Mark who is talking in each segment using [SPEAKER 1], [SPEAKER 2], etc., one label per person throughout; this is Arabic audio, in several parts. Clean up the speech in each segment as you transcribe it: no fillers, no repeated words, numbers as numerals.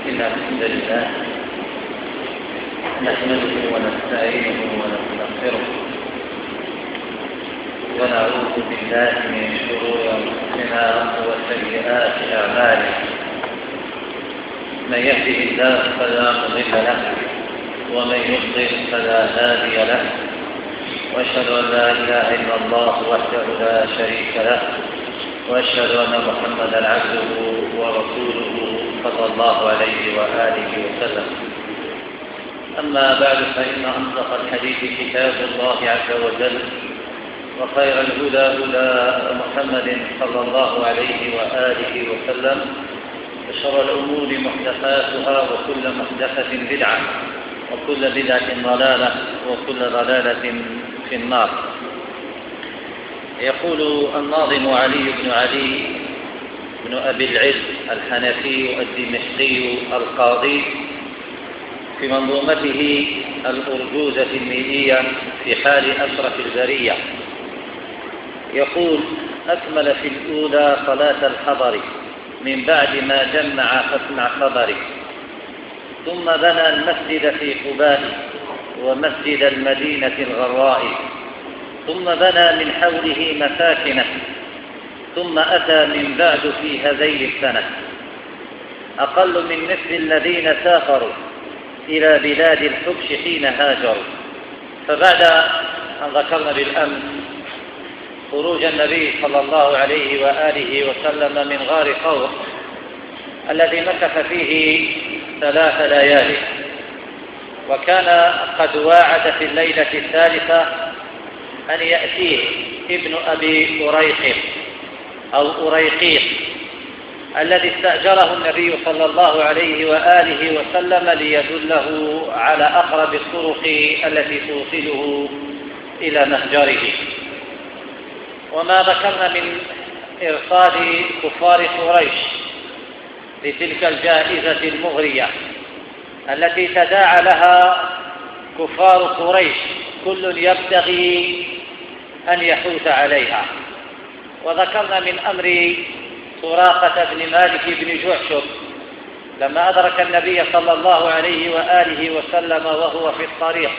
[SPEAKER 1] إن الحمد لله نحمده ونستعينه ونستغفره ونعوذ بالله من شرور أنفسنا وسيئات أعمالنا. من يهده الله فلا مضل له ومن يضلل فلا هادي له، وأشهد أن لا إله إلا الله وحده لا شريك له، وأشهد أن محمدا عبده ورسوله صلى الله عليه وآله وسلم. أما بعد، فإن أصدق الحديث كتاب الله عز وجل، وخير الهدى هدى محمد صلى الله عليه وآله وسلم، وشر الأمور محدثاتها، وكل محدثة بدعة، وكل بدعة ضلالة، وكل ضلالة في النار. يقول الناظم علي بن علي بن أبي العز الحنفي الدمشقي القاضي في منظومته الأرجوزة الميئية في حال أشرف البرية، يقول: أكمل في الأولى صلاة الحضر من بعد ما جمع فاسمع خبري، ثم بنى المسجد في قباء ومسجد المدينة الغراء، ثم بنى من حوله مساكنه، ثم أتى من بعد في هذين السنة أقل من مثل الذين سافروا إلى بلاد الحبش حين هاجروا. فبعد أن ذكرنا بالأمس خروج النبي صلى الله عليه وآله وسلم من غار ثور الذي مكث فيه 3 ليالي، وكان قد واعد في الليلة الثالثة أن يأتيه ابن أبي أريق أو أريقيق الذي استأجره النبي صلى الله عليه وآله وسلم ليدله على أقرب الطرق التي توصله إلى مهجره. وما ذكرنا من إرصاد كفار قريش لتلك الجائزة المغرية التي تداعى لها كفار قريش، كل يبتغي أن يحوز عليها. وذكرنا من أمر سراقة بن مالك بن جعشب لما أدرك النبي صلى الله عليه وآله وسلم وهو في الطريق،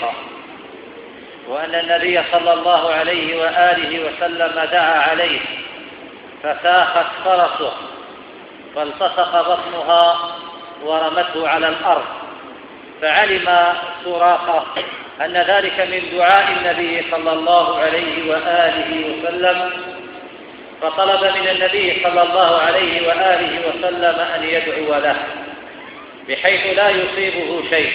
[SPEAKER 1] وأن النبي صلى الله عليه وآله وسلم دعا عليه فساخت فرسه فالتصق بطنها ورمته على الأرض، فعلم سراقة أن ذلك من دعاء النبي صلى الله عليه وآله وسلم، فطلب من النبي صلى الله عليه وآله وسلم أن يدعو له بحيث لا يصيبه شيء.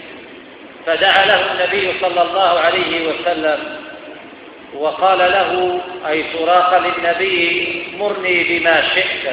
[SPEAKER 1] فدعا له النبي صلى الله عليه وسلم وقال له أي سراقة للنبي: مرني بما شئت.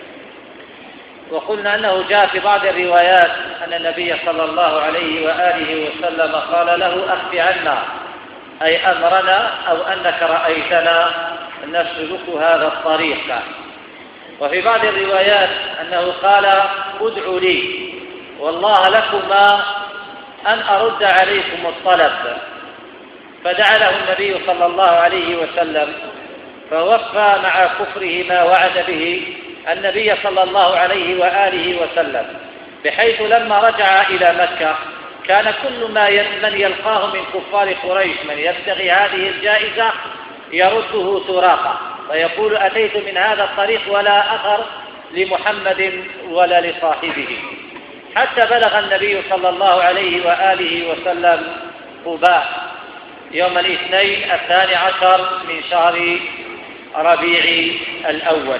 [SPEAKER 1] وقلنا أنه جاء في بعض الروايات أن النبي صلى الله عليه وآله وسلم قال له: أخف عنا، أي أمرنا، أو أنك رأيتنا نسلك هذا الطريق. وفي بعض الروايات أنه قال: ادعوا لي والله لكما أن أرد عليكم الطلب. فدعا له النبي صلى الله عليه وسلم، فوفى مع كفره ما وعد به النبي صلى الله عليه وآله وسلم، بحيث لما رجع إلى مكة كان كل من يلقاه من كفار قريش من يبتغي هذه الجائزة يرده سراقة، فيقول: أتيت من هذا الطريق ولا أثر لمحمد ولا لصاحبه، حتى بلغ النبي صلى الله عليه وآله وسلم قباء يوم الاثنين 12 من شهر ربيع الأول.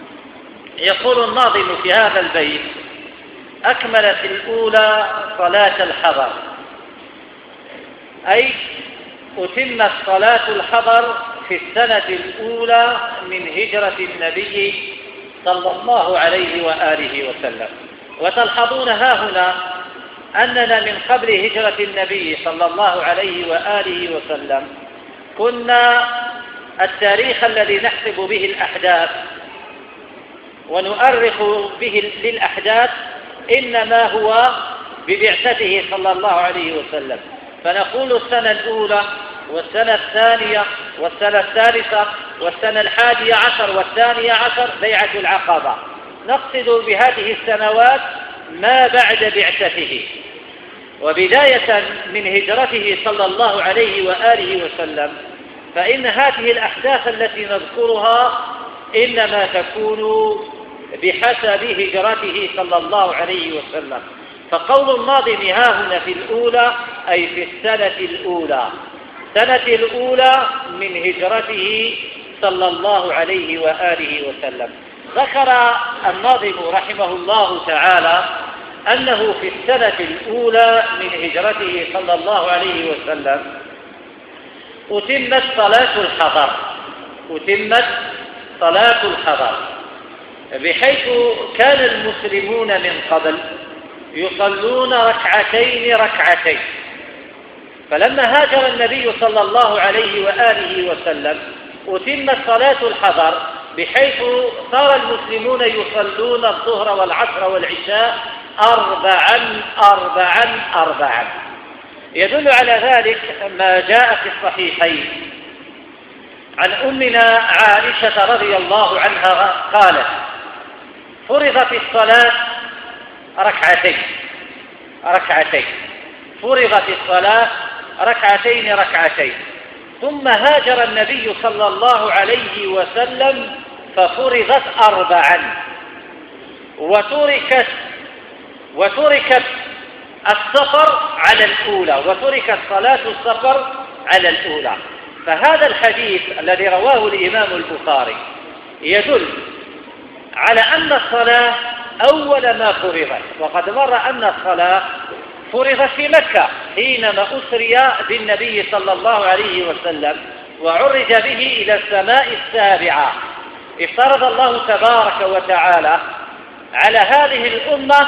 [SPEAKER 1] يقول الناظم في هذا البيت: أكملت الأولى صلاة الحضر، أي أتمت صلاة الحضر في السنة الأولى من هجرة النبي صلى الله عليه وآله وسلم. وتلحظون هاهنا أننا من قبل هجرة النبي صلى الله عليه وآله وسلم كنا التاريخ الذي نحسب به الأحداث ونؤرخ به للأحداث إنما هو ببعثته صلى الله عليه وسلم، فنقول السنة الأولى والسنة الثانية والسنة الثالثة والسنة 11 والثانية عشر بيعة العقبة، نقصد بهذه السنوات ما بعد بعثته وبداية من هجرته صلى الله عليه وآله وسلم، فإن هذه الأحداث التي نذكرها إنما تكون بحسب هجرته صلى الله عليه وسلم. فقول الناظم هاهنا في الأولى أي في السنة الأولى من هجرته صلى الله عليه وآله وسلم. ذكر الناظم رحمه الله تعالى أنه في السنة الأولى من هجرته صلى الله عليه وسلم أتمت صلاة الحضر، بحيث كان المسلمون من قبل يصلون ركعتين، فلما هاجر النبي صلى الله عليه وآله وسلم أتمت صلاة الحضر، بحيث صار المسلمون يصلون الظهر والعصر والعشاء أربعا. يدل على ذلك ما جاء في الصحيحين عن أمنا عائشة رضي الله عنها قالت: فرضت الصلاة ركعتين، فرضت الصلاة ركعتين، ثم هاجر النبي صلى الله عليه وسلم ففرضت 4، وتركت السفر على الأولى، وتركت صلاة السفر على الأولى. فهذا الحديث الذي رواه الإمام البخاري يدل على أن الصلاة أول ما فرضت، وقد مر أن الصلاة فرضت في مكة حينما أسري بالنبي صلى الله عليه وسلم وعرج به إلى السماء السابعة. افترض الله تبارك وتعالى على هذه الأمة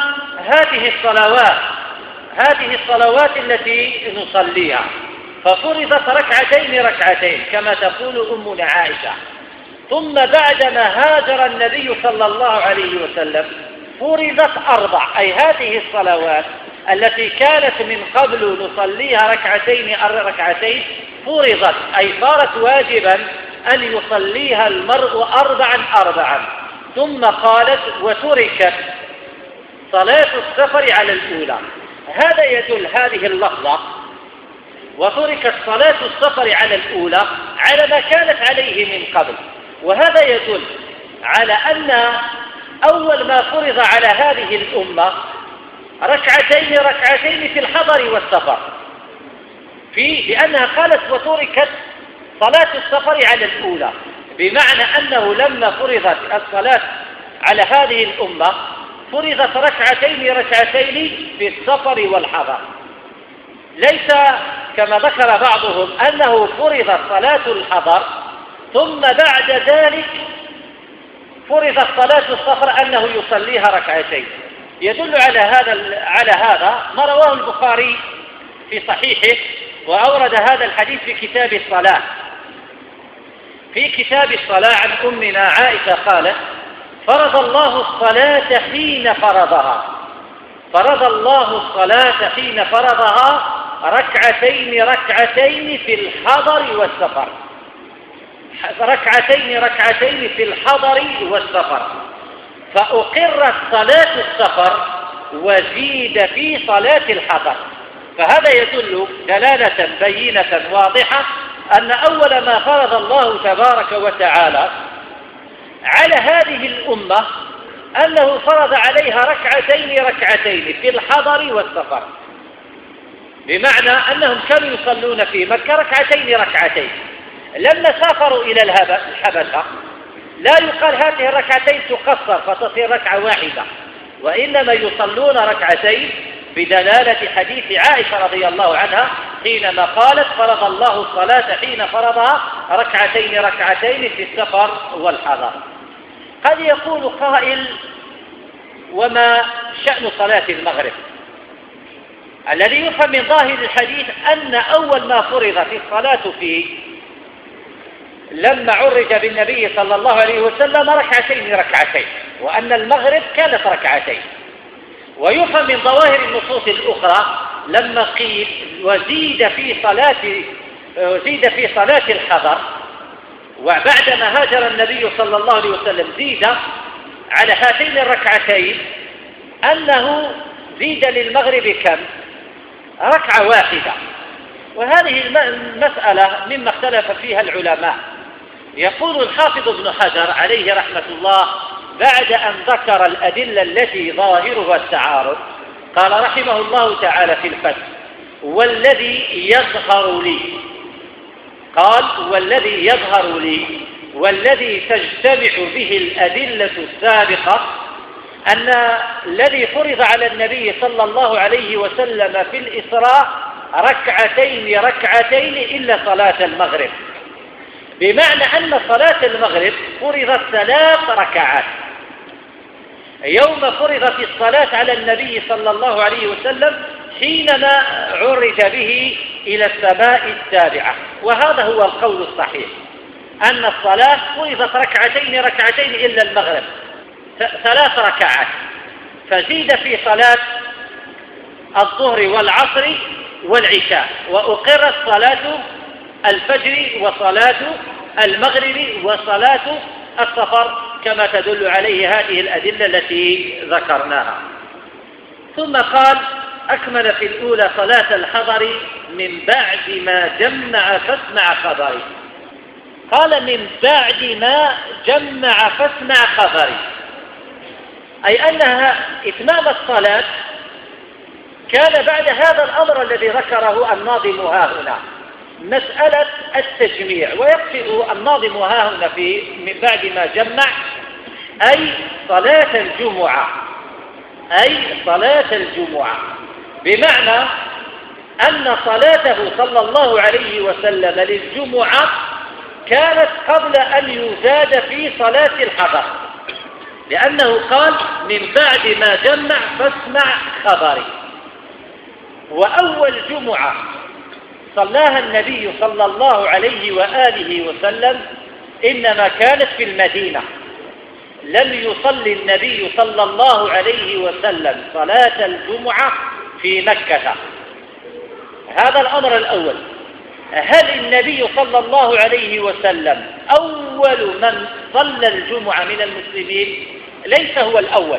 [SPEAKER 1] هذه الصلوات التي نصليها، ففرضت ركعتين كما تقول أمنا عائشة. ثم بعدما هاجر النبي صلى الله عليه وسلم فرضت 4، أي هذه الصلوات التي كانت من قبل نصليها ركعتين فرضت، أي صارت واجبا أن يصليها المرء 4. ثم قالت: وتركت صلاة السفر على الأولى. هذا يدل هذه اللفظة وتركت صلاة السفر على الأولى على ما كانت عليه من قبل، وهذا يدل على أن أول ما فرض على هذه الأمة ركعتين في الحضر والسفر، لأنها قالت: وتركت صلاة السفر على الأولى، بمعنى أنه لما فرضت الصلاة على هذه الأمة فرضت ركعتين في السفر والحضر، ليس كما ذكر بعضهم أنه فرضت صلاة الحضر ثم بعد ذلك فرضت صلاة السفر أنه يصليها ركعتين. يدل على هذا ما رواه البخاري في صحيحه، وأورد هذا الحديث في كتاب الصلاة. في كتاب الصلاة عن أمنا عائشة قالت: فرض الله الصلاة حين فرضها ركعتين في الحضر والسفر، ركعتين في الحضر والسفر، فأقرت صلاة السفر وزيد في صلاة الحضر. فهذا يدل دلالة بينة واضحة أن أول ما فرض الله تبارك وتعالى على هذه الأمة أنه فرض عليها ركعتين في الحضر والسفر، بمعنى أنهم كانوا يصلون في مكة ركعتين. لما سافروا إلى الحبشة لا يقال هذه الركعتين تقصر فتصير ركعة واحدة، وإنما يصلون ركعتين، بدلالة حديث عائشة رضي الله عنها حينما قالت: فرض الله الصلاة حين فرضها ركعتين في السفر والحضر. قد يقول قائل: وما شأن صلاة المغرب؟ الذي يفهم من ظاهر الحديث أن أول ما فرضت الصلاة فيه لما عرج بالنبي صلى الله عليه وسلم ركعتين، وأن المغرب كانت ركعتين. ويفهم من ظواهر النصوص الأخرى لما قيل: وزيد في صلاة الحضر، وبعدما هاجر النبي صلى الله عليه وسلم زيد على هاتين الركعتين،
[SPEAKER 2] أنه زيد للمغرب كم؟ ركعة واحدة. وهذه المسألة مما اختلف فيها العلماء. يقول الحافظ ابن حجر عليه رحمة الله بعد أن ذكر الأدلة التي ظاهرها التعارض، قال رحمه الله تعالى في الفتح: والذي يظهر لي، قال والذي يظهر لي والذي تجتمع به الأدلة السابقة أن الذي فرض على النبي صلى الله عليه وسلم في الإسراء ركعتين إلا صلاة المغرب، بمعنى أن صلاة المغرب فرضت 3 ركعات يوم فرضت الصلاة على النبي صلى الله عليه وسلم حينما عرج به إلى السماء السابعة. وهذا هو القول الصحيح، أن الصلاة فرضت ركعتين إلا المغرب 3 ركعات، فزيد في صلاة الظهر والعصر والعشاء، وأقرت صلاة الفجر وصلاة المغرب وصلاة السفر كما تدل عليه هذه الأدلة التي ذكرناها. ثم قال: أكمل في الأولى صلاة الحضر من بعد ما جمع فاسمع خبري. قال: من بعد ما جمع فاسمع خبري، أي أنها إتمام الصلاة كان بعد هذا الأمر الذي ذكره الناظم هاهنا، مسألة التجميع. ويقصد الناظم هاهنا من بعد ما جمع أي صلاة الجمعة، بمعنى أن صلاته صلى الله عليه وسلم للجمعة كانت قبل أن يزاد في صلاة الحضر، لأنه قال: من بعد ما جمع فاسمع خبري. وأول جمعة صلاها النبي صلى الله عليه وآله وسلم إنما كانت في المدينة، لم يصلي النبي صلى الله عليه وسلم صلاة الجمعة في مكة. هذا الأمر الأول. هل النبي صلى الله عليه وسلم أول من صلى الجمعة من المسلمين؟ ليس هو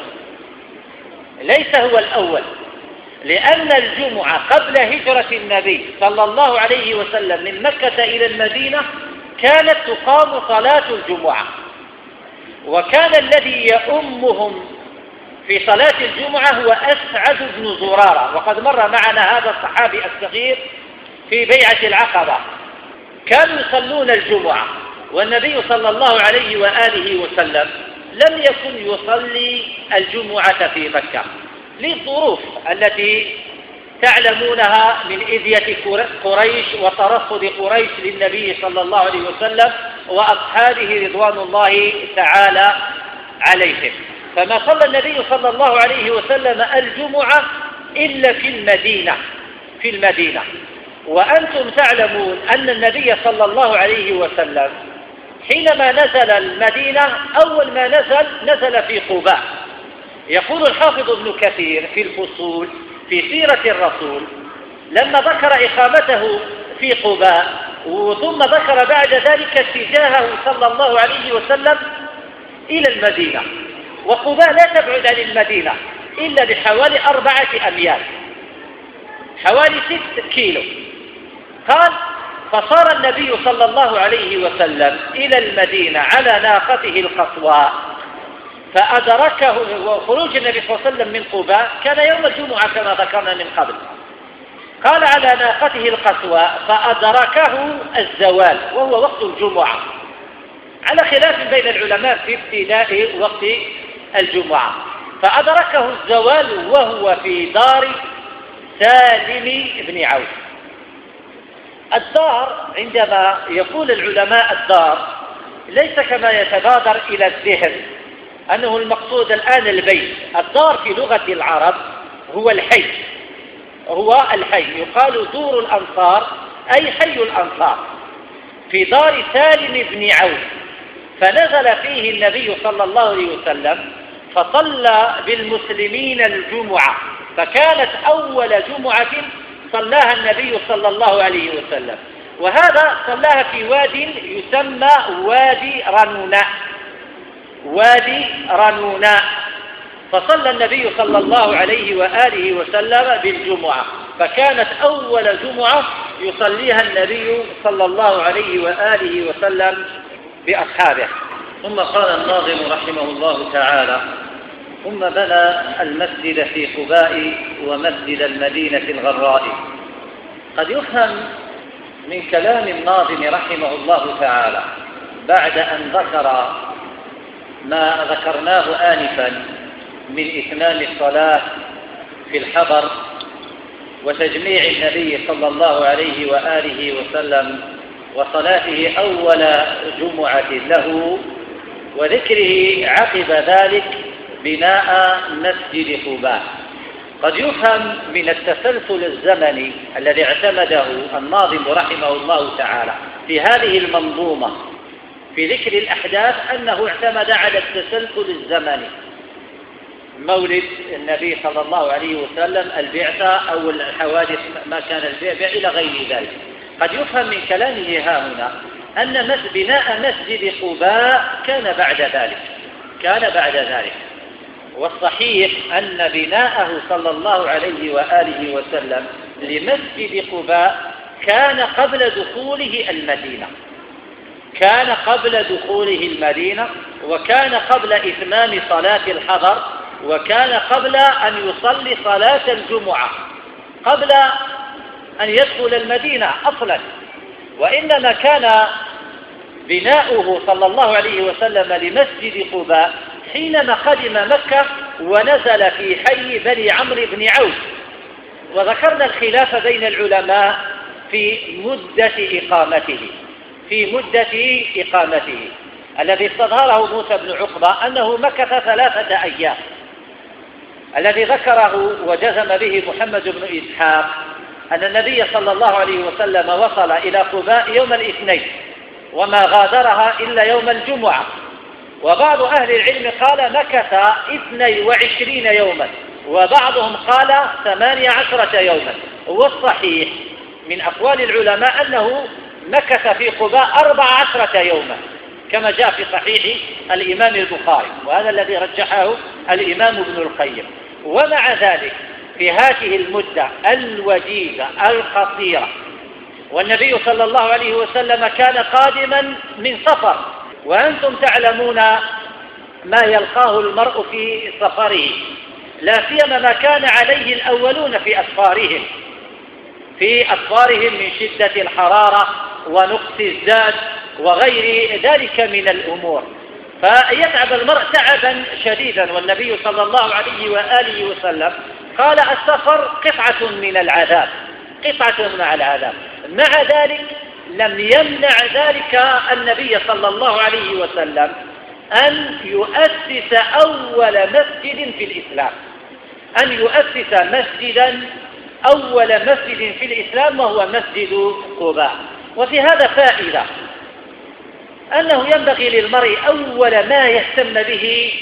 [SPEAKER 2] الأول، لأن الجمعة قبل هجرة النبي صلى الله عليه وسلم من مكة إلى المدينة كانت تقام صلاة الجمعة، وكان الذي يؤمهم في صلاة الجمعة هو أسعد بن زرارة، وقد مر معنا هذا الصحابي الصغير في بيعة العقبة. كانوا يصلون الجمعة، والنبي صلى الله عليه وآله وسلم لم يكن يصلي الجمعة في مكة للظروف التي تعلمونها من إذية قريش وترصد قريش للنبي صلى الله عليه وسلم وأصحابه رضوان الله تعالى عليهم. فما صلى النبي صلى الله عليه وسلم الجمعة إلا في المدينة. وأنتم تعلمون أن النبي صلى الله عليه وسلم حينما نزل المدينة أول ما نزل في قباء. يقول الحافظ ابن كثير في الفصول في سيرة الرسول لما ذكر إقامته في قباء، ثم ذكر بعد ذلك اتجاهه صلى الله عليه وسلم إلى المدينة، وقباء لا تبعد عن المدينة إلا بحوالي 4 أميال، حوالي 6 كيلو. قال: فصار النبي صلى الله عليه وسلم إلى المدينة على ناقته القصواء فأدركه. وخروج النبي صلى الله عليه وسلم من قباء كان يوم الجمعة كما ذكرنا من قبل. قال: على ناقته القصواء فأدركه الزوال وهو وقت الجمعة، على خلاف بين العلماء في ابتداء وقت الجمعة. فأدركه الزوال وهو في دار سالم بن عوف. الدار عندما يقول العلماء الدار ليس كما يتبادر إلى الذهن أنه المقصود الآن البيت. الدار في لغة العرب هو الحي، يقال دور الأنصار أي حي الأنصار. في دار سالم بن عوف فنزل فيه النبي صلى الله عليه وسلم فصلى بالمسلمين الجمعة، فكانت أول جمعة صلاها النبي صلى الله عليه وسلم. وهذا صلاها في واد يسمى وادي رنوناء. فصلى النبي صلى الله عليه وآله وسلم بالجمعة، فكانت أول جمعة يصليها النبي صلى الله عليه وآله وسلم بأصحابه.
[SPEAKER 1] ثم قال الناظم رحمه الله تعالى: ثم بنى المسجد في قباء ومسجد المدينة الغراء. قد يفهم من كلام الناظم رحمه الله تعالى بعد أن ذكر ما ذكرناه آنفا من إتمام الصلاة في الحضر وتجميع النبي صلى الله عليه وآله وسلم وصلاته أول جمعة له، وذكره عقب ذلك بناء مسجد قباء. قد يفهم من التسلسل الزمني الذي اعتمده الناظم رحمه الله تعالى في هذه المنظومة في ذكر الأحداث أنه اعتمد على التسلسل الزمني: مولد النبي صلى الله عليه وسلم، البعثة أو الحوادث ما كان البيع إلى غير ذلك. قد يفهم من كلامه هنا أن بناء مسجد قباء كان بعد ذلك، والصحيح أن بناءه صلى الله عليه وآله وسلم لمسجد قباء كان قبل دخوله المدينة، وكان قبل إتمام صلاة الحضر، وكان قبل أن يصلي صلاة الجمعة، قبل أن يدخل المدينة أصلا. وإنما كان بناؤه صلى الله عليه وسلم لمسجد قباء حينما قدم مكة ونزل في حي بني عمرو بن عوف. وذكرنا الخلاف بين العلماء في مدة إقامته الذي استظهره موسى بن عقبة أنه مكث 3 أيام، الذي ذكره وجزم به محمد بن إسحاق أن النبي صلى الله عليه وسلم وصل إلى قباء يوم الاثنين وما غادرها إلا يوم الجمعة. وبعض أهل العلم قال مكث 22 يوما، وبعضهم قال 18 يوما. والصحيح من أقوال العلماء أنه مكث في قباء 14 يوما كما جاء في صحيح الإمام البخاري، وهذا الذي رجحه الإمام ابن القيم. ومع ذلك في هذه المدة الوجيزة القصيرة، والنبي صلى الله عليه وسلم كان قادما من سفر، وأنتم تعلمون ما يلقاه المرء في سفره، لا سيما ما كان عليه الأولون في أسفارهم من شدة الحرارة ونقص الزاد وغير ذلك من الأمور، فيتعب المرء تعبا شديدا. والنبي صلى الله عليه وآله وسلم قال السفر قطعة من العذاب. مع ذلك لم يمنع ذلك النبي صلى الله عليه وسلم أن يؤسس أول مسجد في الإسلام وهو مسجد قباء. وفي هذا فائدة أنه ينبغي للمرء أول ما يهتم به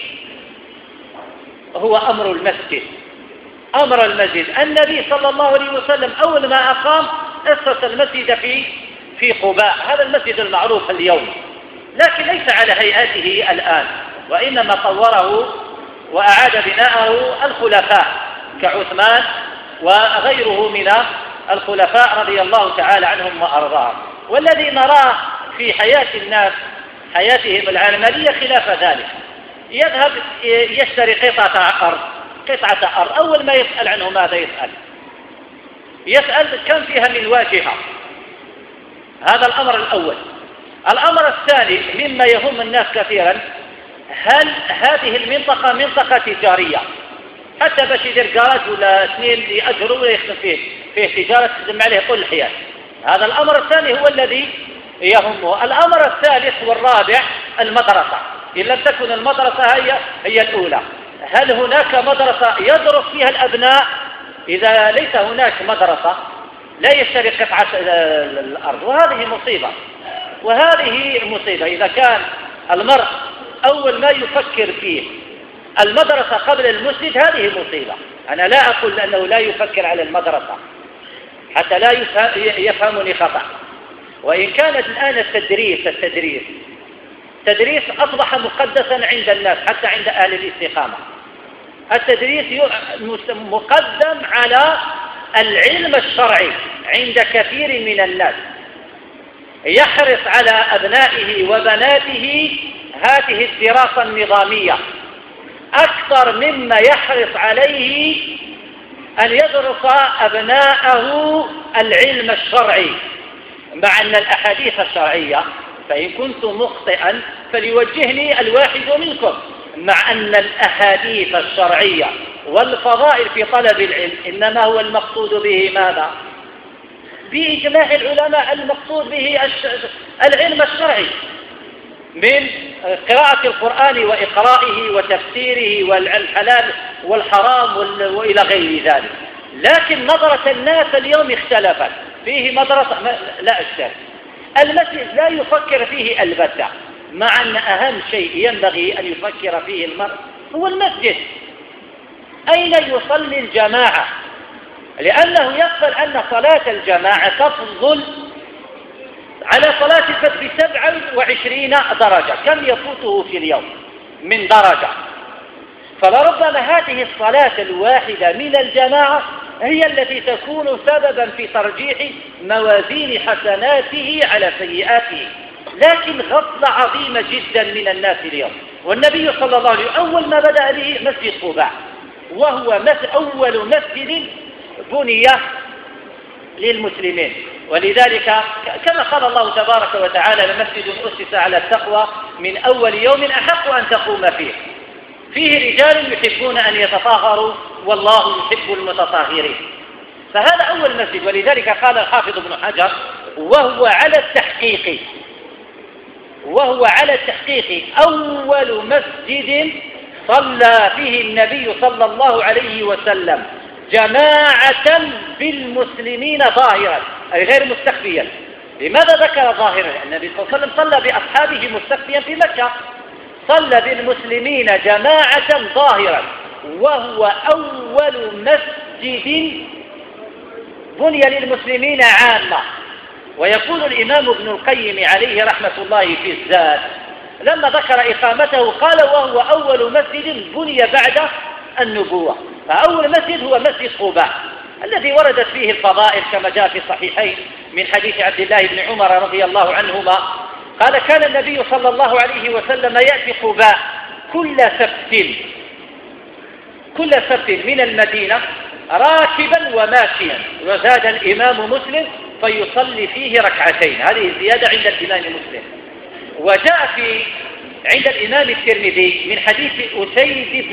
[SPEAKER 1] هو أمر المسجد. النبي صلى الله عليه وسلم أول ما أقام أسس المسجد في قباء، هذا المسجد المعروف اليوم، لكن ليس على هيئته الآن، وإنما طوره وأعاد بناءه الخلفاء كعثمان وغيره من الخلفاء رضي الله تعالى عنهم وأرضاهم. والذي نراه في حياة الناس حياتهم العملية خلاف ذلك: يذهب يشتري قطعة أرض، أول ما يسأل عنه ماذا يسأل كم فيها من واجهة. هذا الأمر الأول. الأمر الثاني مما يهم الناس كثيرا: هل هذه المنطقة منطقة تجارية حتى باش يدير جراج ولا 2 يأجروا ولا يخدم فيه تجارة تخدم عليه كل الحياة؟ هذا الأمر الثاني هو الذي يهمه. الأمر الثالث والرابع المدرسة، إن لم تكن المدرسة هي الأولى. هل هناك مدرسة يدرس فيها الأبناء؟ إذا ليس هناك مدرسة لا يشتري قطعة الأرض، وهذه مصيبة. إذا كان المرء أول ما يفكر فيه المدرسة قبل المسجد هذه مصيبة. أنا لا أقول أنه لا يفكر على المدرسة حتى لا يفهمني خطأ، وإن كانت الآن التدريس أصبح مقدسا عند الناس حتى عند أهل الاستقامة.
[SPEAKER 2] التدريس مقدم على العلم الشرعي عند كثير من الناس، يحرص على أبنائه وبناته هذه الدراسة النظامية أكثر مما يحرص عليه أن يدرس أبناءه العلم الشرعي، مع أن الأحاديث الشرعية فإن كنت مخطئا فليوجهني الواحد منكم، مع أن الأحاديث الشرعية والفضائل في طلب العلم إنما هو المقصود به ماذا؟ بإجماع العلماء المقصود به العلم الشرعي من قراءة القرآن وإقرائه وتفسيره والحلال والحرام وإلى غير ذلك. لكن نظرة الناس اليوم اختلفت، فيه مدرسة لا أشتري المسجد لا يفكر فيه البتة، مع أن أهم شيء ينبغي أن يفكر فيه المرء هو المسجد، أين يصلي الجماعة، لأنه يقبل أن صلاة الجماعة تفضل على صلاة الفجر ب27 درجة، كم يفوته في اليوم من درجة؟ فلربما هذه الصلاة الواحدة من الجماعة هي التي تكون سببا في ترجيح موازين حسناته على سيئاته. لكن غفلة عظيمة جدا من الناس اليوم. والنبي صلى الله عليه وسلم أول ما بدأ به مسجد قباء، وهو أول مسجد بني للمسلمين، ولذلك كما قال الله تبارك وتعالى: لمسجد أسس على التقوى من أول يوم أحق أن تقوم فيه، فيه رجال يحبون أن يتطهروا والله يحب المتطهرين. فهذا أول مسجد. ولذلك قال الحافظ ابن حجر: وهو على التحقيق أول مسجد صلى فيه النبي صلى الله عليه وسلم جماعة بالمسلمين ظاهرا، أي غير مستخفيا. لماذا ذكر ظاهرا؟ النبي صلى الله عليه وسلم صلى بأصحابه مستخفيا في مكة، صلى بالمسلمين جماعة ظاهرا، وهو أول مسجد بني للمسلمين عامة. ويقول الإمام ابن القيم عليه رحمة الله في الزاد لما ذكر إقامته قال: وهو أول مسجد بني بعد النبوة. فأول مسجد هو مسجد قباء الذي وردت فيه الفضائل كما جاء في الصحيحين من حديث عبد الله بن عمر رضي الله عنهما قال: كان النبي صلى الله عليه وسلم يأتي قباء كل سبت من المدينة راكبا وماشيا. وزاد الإمام مسلم: فيصلي فيه ركعتين. هذه الزيادة عند الإمام مسلم. وجاء عند الإمام الترمذي من حديث أسيد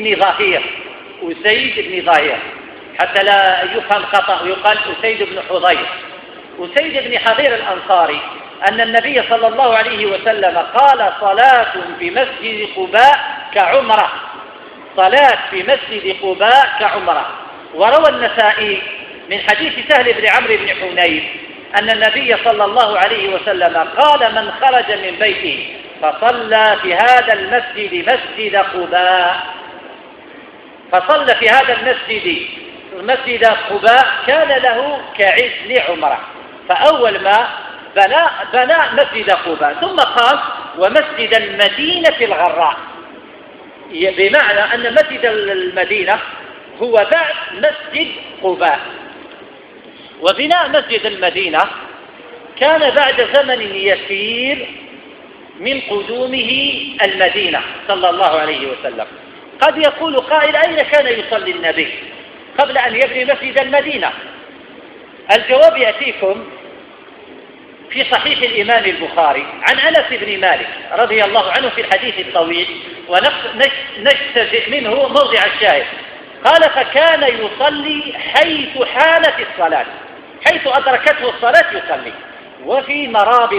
[SPEAKER 2] بن ظهير حتى لا يفهم خطأ ويقال أسيد بن حضير. أسيد بن حضير الأنصاري أن النبي صلى الله عليه وسلم قال: صلاة في مسجد قباء كعمرة، صلاة في مسجد قباء كعمرة. وروى النسائي من حديث سهل بن عمرو بن حنيف أن النبي صلى الله عليه وسلم قال: من خرج من بيته فصلى في هذا المسجد مسجد قباء، فصلى في هذا مسجد قباء كان له كعزل عمره. فأول ما بنى مسجد قباء، ثم قال: ومسجد المدينة الغراء، بمعنى أن مسجد المدينة هو بعد مسجد قباء. وبناء مسجد المدينة كان بعد زمن يسير من قدومه المدينة صلى الله عليه وسلم. قد يقول قائل: أين كان يصلي النبي قبل أن يبني مسجد المدينة؟ الجواب يأتيكم في صحيح الإمام البخاري عن أنس بن مالك رضي الله عنه في الحديث الطويل، ونجتزئ منه موضع الشاهد. قال: فكان يصلي حيث حانت الصلاة، حيث أدركته الصلاة يصلي، وفي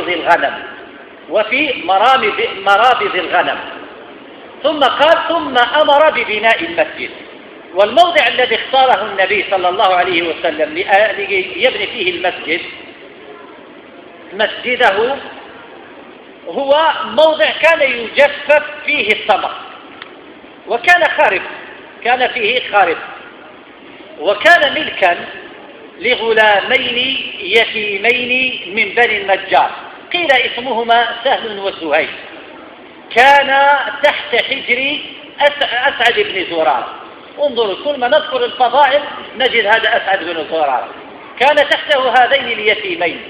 [SPEAKER 2] مرابض الغنم. ثم قال: ثم أمر ببناء المسجد. والموضع الذي اختاره النبي صلى الله عليه وسلم ليبني فيه المسجد مسجده هو موضع كان يجفف فيه التمر، وكان فيه خارب، وكان ملكا لغلامين يتيمين من بني النجار قيل اسمهما سهل وسهيل، كان تحت حجر أسعد بن زرار. انظروا كل ما نذكر الفضائل نجد هذا أسعد بن زرارة كان تحته هذين اليتيمين.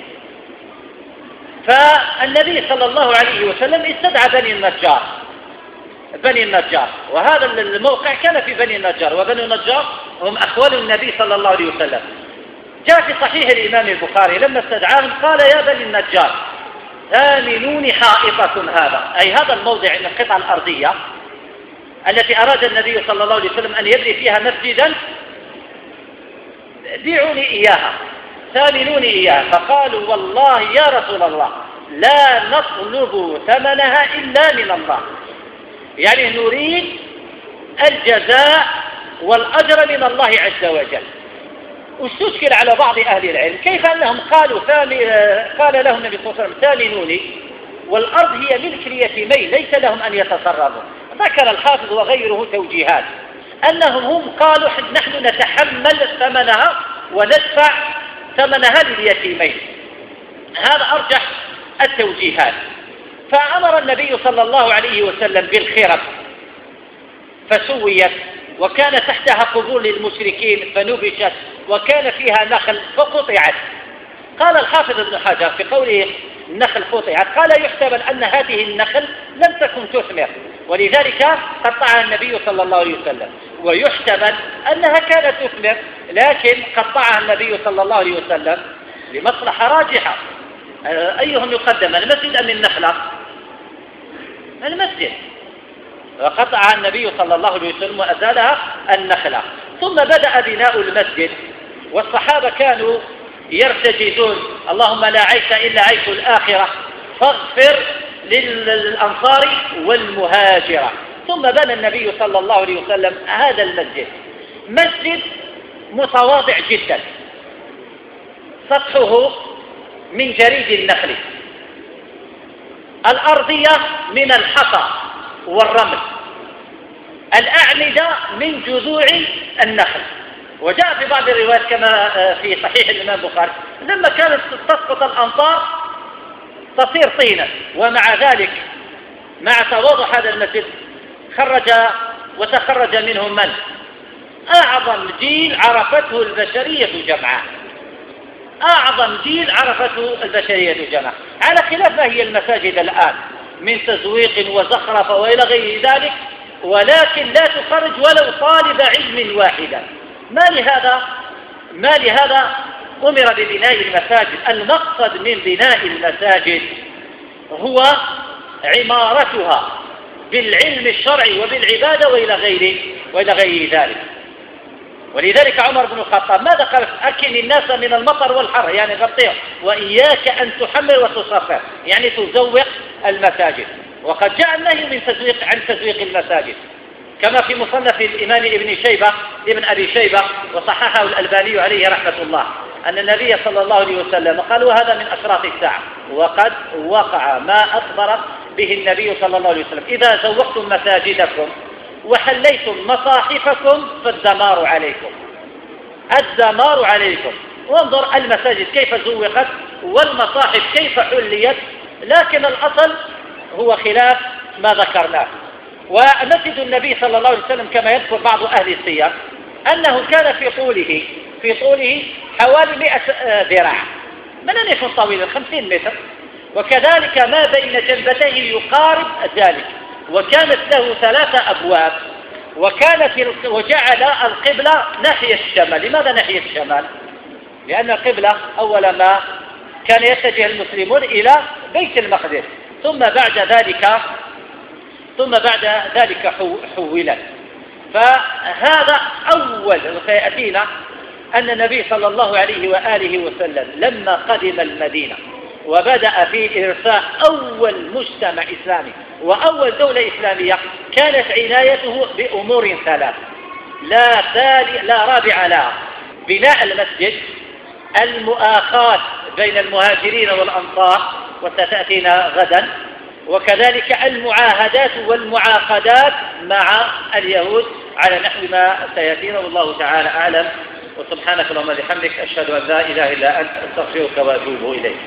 [SPEAKER 2] فالنبي صلى الله عليه وسلم استدعى بني النجار، وهذا الموقع كان في بني النجار، وبني النجار هم أخوال النبي صلى الله عليه وسلم. جاء في صحيح الإمام البخاري لما استدعاهم قال يا بني النجار آمنوني حائطكم هذا، أي هذا الموضع من القطعة الأرضية التي أراد النبي صلى الله عليه وسلم أن يبني فيها مسجدا، بيعوني إياها ثامنوني إياها. فقالوا والله يا رسول الله لا نطلب ثمنها إلا من الله، يعني نريد الجزاء والأجر من الله عز وجل. واستشكل على بعض أهل العلم كيف أنهم قال لهم النبي صلى الله عليه وسلم ثامنوني والأرض هي ملك اليتيمين ليس لهم أن يتصرفوا. ذكر الحافظ وغيره توجيهات أنهم هم قالوا نحن نتحمل ثمنها وندفع ثمنها لليتيمين، هذا أرجح التوجيهات. فأمر النبي صلى الله عليه وسلم بالخرب فسويت، وكان تحتها قبور للمشركين فنبشت، وكان فيها نخل فقطعت. قال الحافظ ابن حجر في قوله النخل قطعت قال يحتمل أن هذه النخل لم تكن تثمر ولذلك قطعها النبي صلى الله عليه وسلم، ويحتمل أنها كانت تثمر لكن قطعها النبي صلى الله عليه وسلم لمصلحة راجحة. أيهم يقدم المسجد أم النخلة؟ المسجد، وقطعها النبي صلى الله عليه وسلم وأزالها النخلة. ثم بدأ بناء المسجد، والصحابة كانوا يرتجزون اللهم لا عيش إلا عيش الآخرة فاغفر للأنصار والمهاجرة. ثم بنى النبي صلى الله عليه وسلم هذا المسجد، مسجد متواضع جدا، سطحه من جريد النخل، الأرضية من الحصى والرمل، الأعمدة من جذوع النخل. وجاء في بعض الروايات كما في صحيح الإمام البخاري لما كانت تسقط الأمطار تصير طينا، ومع ذلك مع تواضع هذا المسجد وتخرج منه من؟ أعظم جيل عرفته البشرية جمعاء، أعظم جيل عرفته البشرية جمعاء، على خلاف ما هي المساجد الآن من تزويق وزخرفة وإلى غير ذلك، ولكن لا تخرج ولو طالب علم واحدا. ما لهذا أمر ببناء المساجد. المقصد من بناء المساجد هو عمارتها بالعلم الشرعي وبالعبادة وإلى غير ذلك. ولذلك عمر بن الخطاب ماذا قال؟ أكن الناس من المطر والحر، يعني غطيهم، وإياك أن تحمل وتصفر، يعني تزوق المساجد. وقد جاء النهي عن تزويق المساجد كما في مصنف الإمام ابن أبي شيبة وصححه الألباني عليه رحمة الله أن النبي صلى الله عليه وسلم قال وهذا من أشراط الساعة وقد وقع ما أخبر به النبي صلى الله عليه وسلم: إذا زوقتم مساجدكم وحليتم مصاحفكم فالدمار عليكم، الدمار عليكم. وانظر المساجد كيف زوقت والمصاحف كيف حليت، لكن الأصل هو خلاف ما ذكرناه. ومسجد النبي صلى الله عليه وسلم كما يذكر بعض أهل السير أنه كان في طوله حوالي 100 ذراع، من أن يكون طويلا 50 متر، وكذلك ما بين جنبتيه يقارب ذلك، وكانت له 3 أبواب، وجعل القبلة ناحية الشمال. لماذا ناحية الشمال؟ لأن القبلة أول ما كان يتجه المسلمون إلى بيت المقدس، ثم بعد ذلك حولت. فهذا أول، وسيأتينا أن النبي صلى الله عليه وآله وسلم لما قدم المدينة وبدأ في إرساء أول مجتمع إسلامي وأول دولة إسلامية، كانت عنايته بأمور 3 لا رابع لها: بناء المسجد، المؤاخاة بين المهاجرين والأنصار وستأتينا غدا، وكذلك المعاهدات والمعاقدات مع اليهود على نحو ما سيأتينا. والله تعالى أعلم، وسبحانك اللهم وبحمدك أشهد أن لا إله إلا أنت أستغفرك وأتوب إليك.